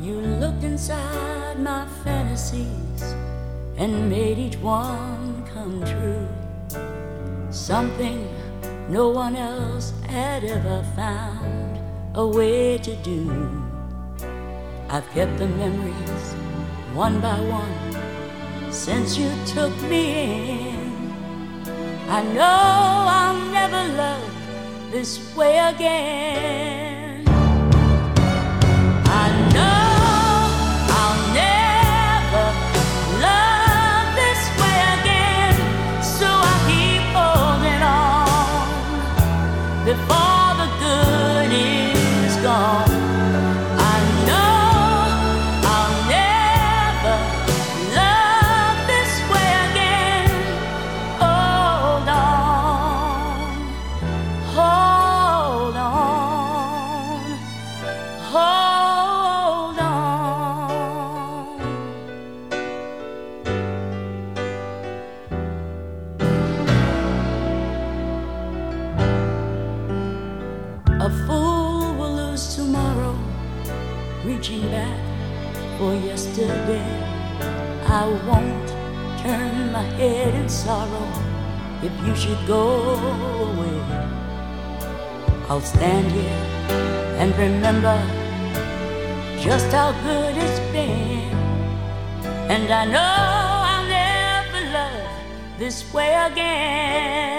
You looked inside my fantasies and made each one come true. Something no one else had ever found a way to do. I've kept the memories one by one since you took me in. I know I'll never love this way again. I know I'll never love this way again, so I keep holding on before the good is gone. I know I'll never love this way again. Hold on, hold on, hold on. A fool will lose tomorrow, reaching back for yesterday. I won't turn my head in sorrow if you should go away. I'll stand here and remember just how good it's been, and I know I'll never love this way again.